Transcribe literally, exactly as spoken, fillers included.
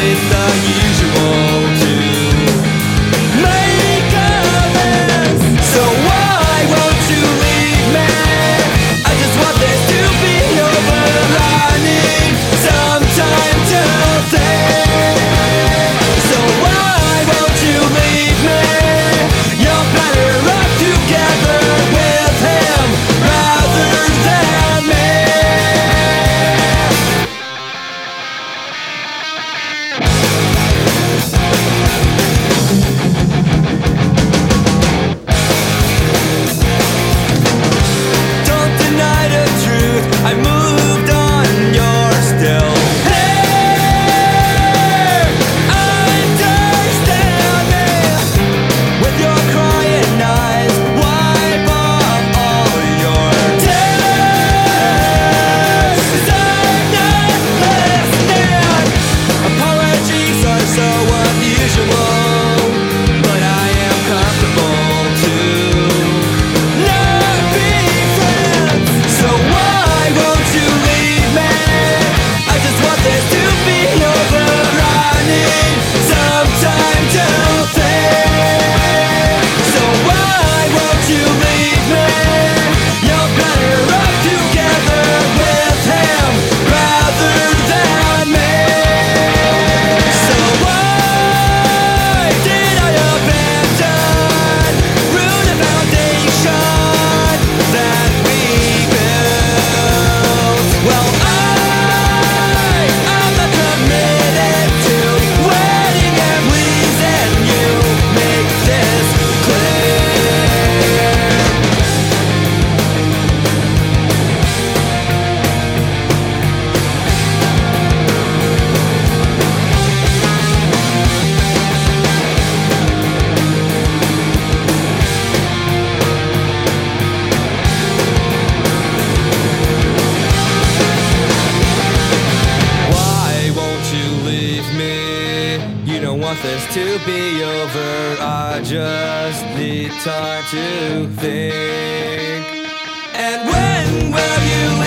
it's the usual to make amends. So why won't you leave me? I just want this to be over. I need some time to think. So why won't you leave me? You're better off together with him rather than me. Don't deny the truth, I moved on, you're still here. Understand me. With your crying eyes, wipe off all your tears. I'm not listening. Apologies are so unusual, but I am comfortable to not be friends. So why won't you leave me? I just want this to be over. I need some time to think. So why won't you leave me? You're better off together with him rather than me. So why did I abandon, ruin the foundation that we built? Well, I, I'm not committed to waiting and pleasing you. Make this clear. Why won't you leave me? You don't want this to be over. I just need time to think. And when will you leave?